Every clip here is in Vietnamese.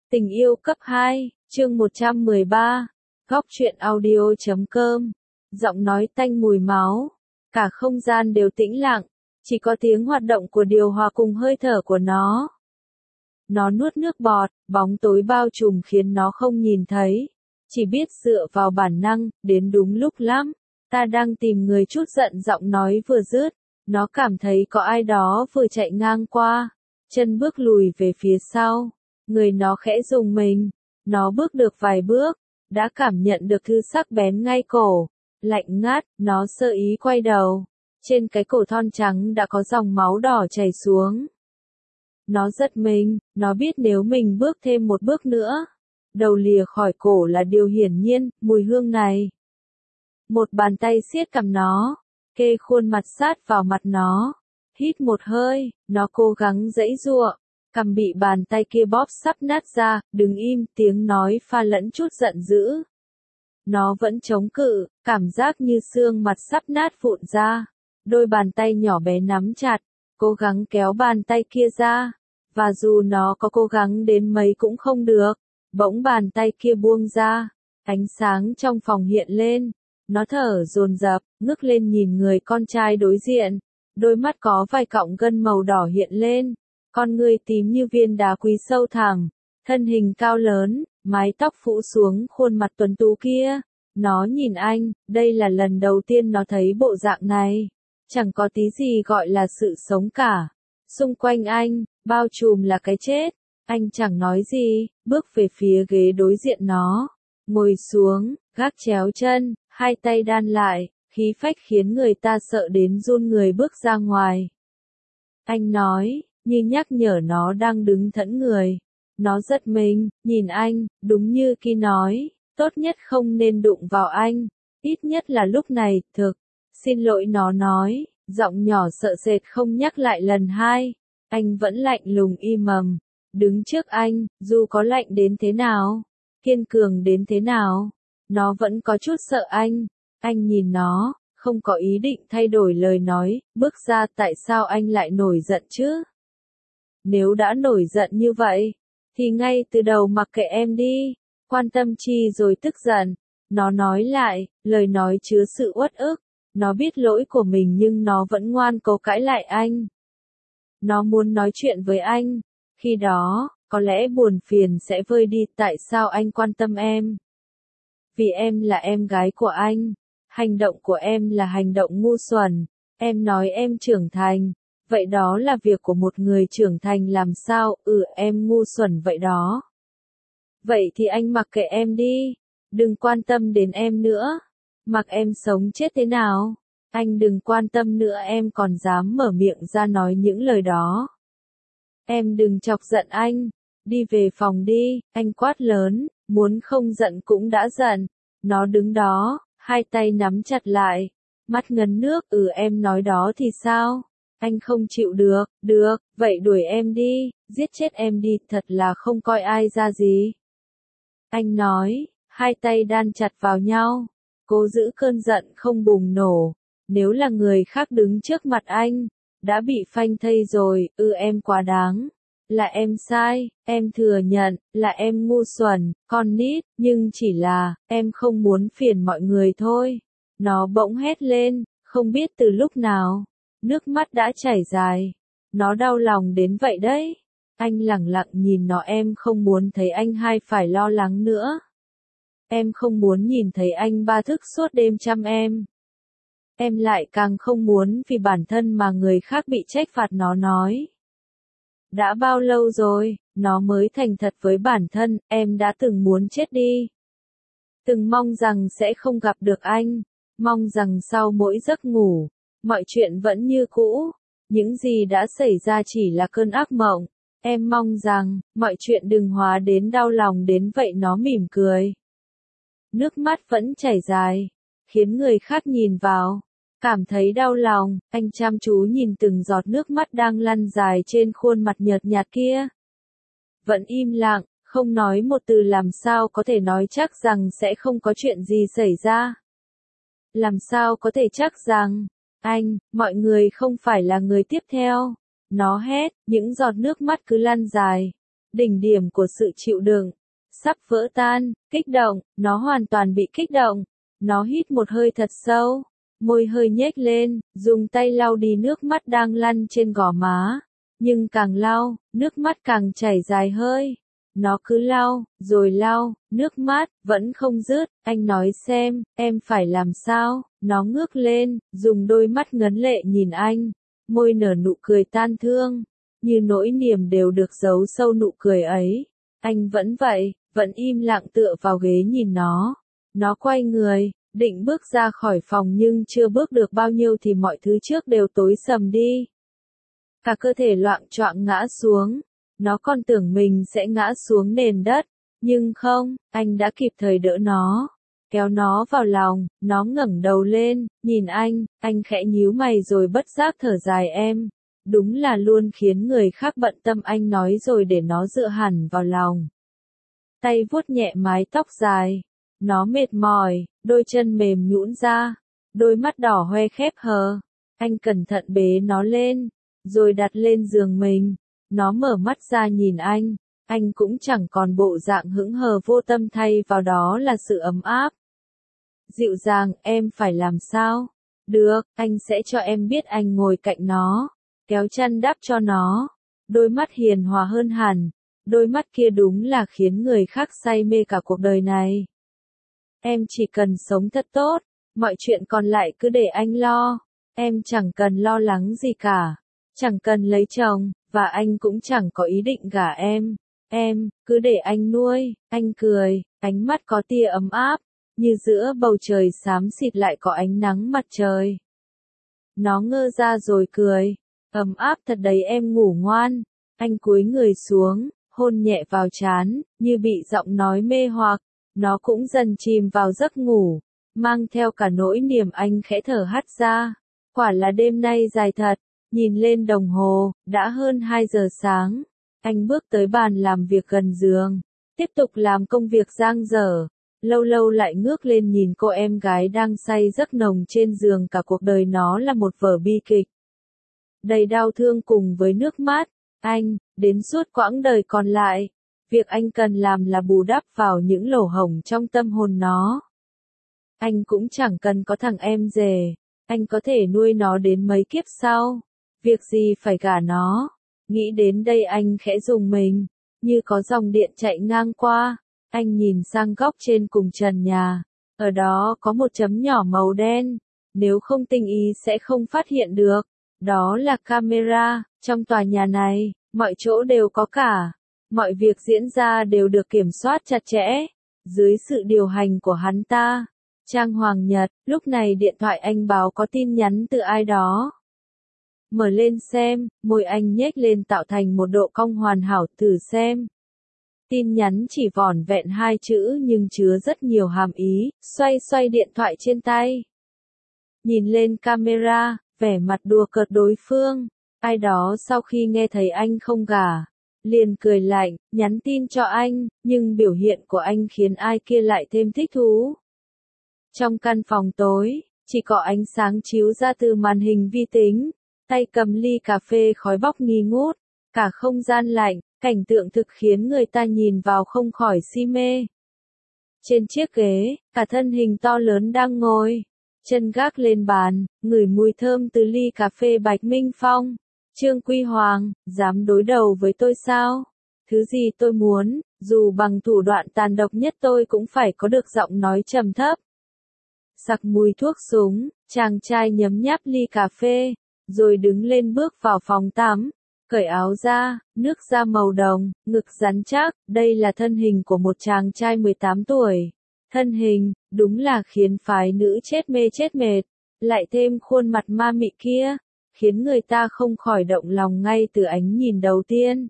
Tình yêu cấp 2, chương 113, góc truyện audio.com, giọng nói tanh mùi máu, cả không gian đều tĩnh lặng, chỉ có tiếng hoạt động của điều hòa cùng hơi thở của nó. Nó nuốt nước bọt, bóng tối bao trùm khiến nó không nhìn thấy, chỉ biết dựa vào bản năng, đến đúng lúc lắm. Ta đang tìm người, chút giận giọng nói vừa dứt, nó cảm thấy có ai đó vừa chạy ngang qua, chân bước lùi về phía sau. Người nó khẽ rùng mình, nó bước được vài bước, đã cảm nhận được thứ sắc bén ngay cổ, lạnh ngắt, nó sơ ý quay đầu, trên cái cổ thon trắng đã có dòng máu đỏ chảy xuống. Nó giật mình, nó biết nếu mình bước thêm một bước nữa, đầu lìa khỏi cổ là điều hiển nhiên, mùi hương này. Một bàn tay siết cằm nó, kê khuôn mặt sát vào mặt nó, hít một hơi, nó cố gắng giãy giụa. Cằm bị bàn tay kia bóp sắp nát ra, đừng im, tiếng nói pha lẫn chút giận dữ. Nó vẫn chống cự, cảm giác như xương mặt sắp nát vụn ra. Đôi bàn tay nhỏ bé nắm chặt, cố gắng kéo bàn tay kia ra. Và dù nó có cố gắng đến mấy cũng không được. Bỗng bàn tay kia buông ra, ánh sáng trong phòng hiện lên. Nó thở dồn dập, ngước lên nhìn người con trai đối diện. Đôi mắt có vài cọng gân màu đỏ hiện lên. Con ngươi tím như viên đá quý sâu thẳm, thân hình cao lớn, mái tóc phủ xuống khuôn mặt tuấn tú kia. Nó nhìn anh, đây là lần đầu tiên nó thấy bộ dạng này. Chẳng có tí gì gọi là sự sống cả. Xung quanh anh, bao trùm là cái chết. Anh chẳng nói gì, bước về phía ghế đối diện nó. Ngồi xuống, gác chéo chân, hai tay đan lại, khí phách khiến người ta sợ đến run người bước ra ngoài. Anh nói, như nhắc nhở nó đang đứng thẫn người. Nó giật mình, nhìn anh, đúng như khi nói, tốt nhất không nên đụng vào anh, ít nhất là lúc này, thực. Xin lỗi, nó nói, giọng nhỏ sợ sệt không nhắc lại lần hai. Anh vẫn lạnh lùng im mầm, đứng trước anh, dù có lạnh đến thế nào, kiên cường đến thế nào, nó vẫn có chút sợ anh. Anh nhìn nó, không có ý định thay đổi lời nói, bước ra. Tại sao anh lại nổi giận chứ? Nếu đã nổi giận như vậy, thì ngay từ đầu mặc kệ em đi, quan tâm chi rồi tức giận. Nó nói lại, lời nói chứa sự uất ức. Nó biết lỗi của mình nhưng nó vẫn ngoan cố cãi lại anh. Nó muốn nói chuyện với anh. Khi đó, có lẽ buồn phiền sẽ vơi đi. Tại sao anh quan tâm em? Vì em là em gái của anh. Hành động của em là hành động ngu xuẩn. Em nói em trưởng thành. Vậy đó là việc của một người trưởng thành làm sao? Em ngu xuẩn vậy đó. Vậy thì anh mặc kệ em đi. Đừng quan tâm đến em nữa. Mặc em sống chết thế nào. Anh đừng quan tâm nữa. Em còn dám mở miệng ra nói những lời đó. Em đừng chọc giận anh. Đi về phòng đi, anh quát lớn, muốn không giận cũng đã giận. Nó đứng đó, hai tay nắm chặt lại, mắt ngấn nước. Em nói đó thì sao? Anh không chịu được, vậy đuổi em đi, giết chết em đi, thật là không coi ai ra gì. Anh nói, hai tay đan chặt vào nhau, cố giữ cơn giận không bùng nổ. Nếu là người khác đứng trước mặt anh, đã bị phanh thây rồi. Em quá đáng, là em sai, em thừa nhận, là em ngu xuẩn, con nít, nhưng chỉ là, em không muốn phiền mọi người thôi. Nó bỗng hét lên, không biết từ lúc nào. Nước mắt đã chảy dài. Nó đau lòng đến vậy đấy. Anh lẳng lặng nhìn nó. Em không muốn thấy anh hai phải lo lắng nữa. Em không muốn nhìn thấy anh ba thức suốt đêm chăm em. Em lại càng không muốn vì bản thân mà người khác bị trách phạt. Nó nói. Đã bao lâu rồi, nó mới thành thật với bản thân. Em đã từng muốn chết đi. Từng mong rằng sẽ không gặp được anh. Mong rằng sau mỗi giấc ngủ, mọi chuyện vẫn như cũ, những gì đã xảy ra chỉ là cơn ác mộng. Em mong rằng, mọi chuyện đừng hóa đến đau lòng đến vậy. Nó mỉm cười. Nước mắt vẫn chảy dài, khiến người khác nhìn vào, cảm thấy đau lòng. Anh chăm chú nhìn từng giọt nước mắt đang lăn dài trên khuôn mặt nhợt nhạt kia. Vẫn im lặng, không nói một từ. Làm sao có thể nói chắc rằng sẽ không có chuyện gì xảy ra? Làm sao có thể chắc rằng anh, mọi người không phải là người tiếp theo. Nó hét, những giọt nước mắt cứ lăn dài. đỉnh điểm của sự chịu đựng, sắp vỡ tan, kích động, nó hoàn toàn bị kích động. Nó hít một hơi thật sâu, môi hơi nhếch lên, dùng tay lau đi nước mắt đang lăn trên gò má. Nhưng càng lau, nước mắt càng chảy dài hơi. Nó cứ lau, rồi lau, nước mắt vẫn không dứt. Anh nói xem, em phải làm sao? Nó ngước lên, dùng đôi mắt ngấn lệ nhìn anh, môi nở nụ cười tan thương, như nỗi niềm đều được giấu sâu nụ cười ấy. Anh vẫn vậy, vẫn im lặng tựa vào ghế nhìn nó. Nó quay người, định bước ra khỏi phòng nhưng chưa bước được bao nhiêu thì mọi thứ trước đều tối sầm đi. Cả cơ thể loạng choạng ngã xuống. Nó còn tưởng mình sẽ ngã xuống nền đất, nhưng không, anh đã kịp thời đỡ nó, kéo nó vào lòng. Nó ngẩng đầu lên, nhìn anh khẽ nhíu mày rồi bất giác thở dài. Em đúng là luôn khiến người khác bận tâm, anh nói rồi để nó dựa hẳn vào lòng. Tay vuốt nhẹ mái tóc dài. Nó mệt mỏi, đôi chân mềm nhũn ra, đôi mắt đỏ hoe khép hờ. Anh cẩn thận bế nó lên, rồi đặt lên giường mình. Nó mở mắt ra nhìn anh cũng chẳng còn bộ dạng hững hờ vô tâm, thay vào đó là sự ấm áp. Dịu dàng, em phải làm sao? Được, anh sẽ cho em biết. Anh ngồi cạnh nó, kéo chăn đắp cho nó. Đôi mắt hiền hòa hơn hẳn, đôi mắt kia đúng là khiến người khác say mê cả cuộc đời này. Em chỉ cần sống thật tốt, mọi chuyện còn lại cứ để anh lo. Em chẳng cần lo lắng gì cả, chẳng cần lấy chồng, và anh cũng chẳng có ý định gả em, cứ để anh nuôi. Anh cười, ánh mắt có tia ấm áp, như giữa bầu trời xám xịt lại có ánh nắng mặt trời. Nó ngơ ra rồi cười, ấm áp thật đấy, em ngủ ngoan. Anh cúi người xuống, hôn nhẹ vào trán, như bị giọng nói mê hoặc. Nó cũng dần chìm vào giấc ngủ, mang theo cả nỗi niềm. Anh khẽ thở hắt ra, quả là đêm nay dài thật. Nhìn lên đồng hồ, đã hơn 2 giờ sáng. Anh bước tới bàn làm việc gần giường, tiếp tục làm công việc dang dở. Lâu lâu lại ngước lên nhìn cô em gái đang say giấc nồng trên giường. Cả cuộc đời nó là một vở bi kịch, đầy đau thương cùng với nước mắt. Đến suốt quãng đời còn lại, việc anh cần làm là bù đắp vào những lỗ hổng trong tâm hồn nó. Anh cũng chẳng cần có thằng em rể, anh có thể nuôi nó đến mấy kiếp sau. Việc gì phải gả nó? Nghĩ đến đây anh khẽ rùng mình, như có dòng điện chạy ngang qua. Anh nhìn sang góc trên cùng trần nhà, ở đó có một chấm nhỏ màu đen, nếu không tinh ý sẽ không phát hiện được. Đó là camera. Trong tòa nhà này, mọi chỗ đều có cả. Mọi việc diễn ra đều được kiểm soát chặt chẽ, dưới sự điều hành của hắn ta. Trang Hoàng Nhật. Lúc này điện thoại anh báo có tin nhắn từ ai đó. Mở lên xem, môi anh nhếch lên tạo thành một độ cong hoàn hảo. Thử xem. Tin nhắn chỉ vỏn vẹn 2 chữ nhưng chứa rất nhiều hàm ý. Xoay điện thoại trên tay, nhìn lên camera, vẻ mặt đùa cợt đối phương. Ai đó sau khi nghe thấy anh không gả, liền cười lạnh, nhắn tin cho anh, nhưng biểu hiện của anh khiến ai kia lại thêm thích thú. Trong căn phòng tối, chỉ có ánh sáng chiếu ra từ màn hình vi tính, tay cầm ly cà phê khói bốc nghi ngút, cả không gian lạnh, cảnh tượng thực khiến người ta nhìn vào không khỏi si mê. Trên chiếc ghế, cả thân hình to lớn đang ngồi, chân gác lên bàn, ngửi mùi thơm từ ly cà phê Bạch Minh Phong. Trương Quy Hoàng, dám đối đầu với tôi sao? Thứ gì tôi muốn, dù bằng thủ đoạn tàn độc nhất tôi cũng phải có được. Giọng nói trầm thấp, sặc mùi thuốc súng, chàng trai nhấm nháp ly cà phê, rồi đứng lên bước vào phòng tắm, cởi áo ra, nước da màu đồng, ngực rắn chắc. Đây là thân hình của một chàng trai 18 tuổi. Thân hình, đúng là khiến phái nữ chết mê chết mệt, lại thêm khuôn mặt ma mị kia, khiến người ta không khỏi động lòng ngay từ ánh nhìn đầu tiên.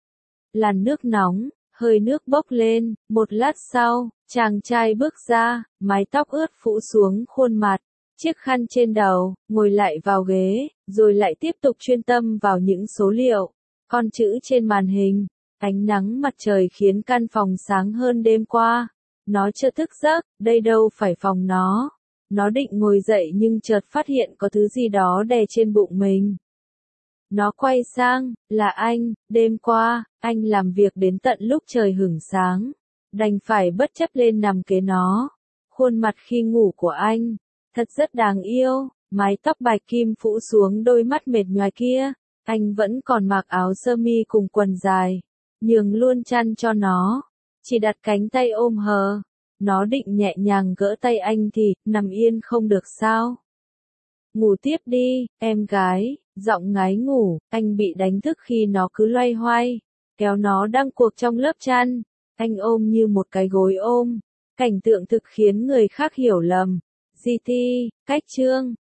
Làn nước nóng, hơi nước bốc lên, một lát sau, chàng trai bước ra, mái tóc ướt phủ xuống khuôn mặt, chiếc khăn trên đầu, ngồi lại vào ghế, rồi lại tiếp tục chuyên tâm vào những số liệu, con chữ trên màn hình. Ánh nắng mặt trời khiến căn phòng sáng hơn đêm qua. Nó chưa thức giấc, đây đâu phải phòng nó. Nó định ngồi dậy nhưng chợt phát hiện có thứ gì đó đè trên bụng mình. Nó quay sang, là anh, đêm qua, anh làm việc đến tận lúc trời hửng sáng. Đành phải bất chấp lên nằm kế nó. Khuôn mặt khi ngủ của anh, thật rất đáng yêu, mái tóc bạch kim phủ xuống đôi mắt mệt nhoài kia. Anh vẫn còn mặc áo sơ mi cùng quần dài, nhường luôn chăn cho nó, chỉ đặt cánh tay ôm hờ. Nó định nhẹ nhàng gỡ tay anh thì, nằm yên không được sao? Ngủ tiếp đi, em gái, giọng ngái ngủ, anh bị đánh thức khi nó cứ loay hoay, kéo nó đang cuộc trong lớp chăn, anh ôm như một cái gối ôm, cảnh tượng thực khiến người khác hiểu lầm. GT, cách chương.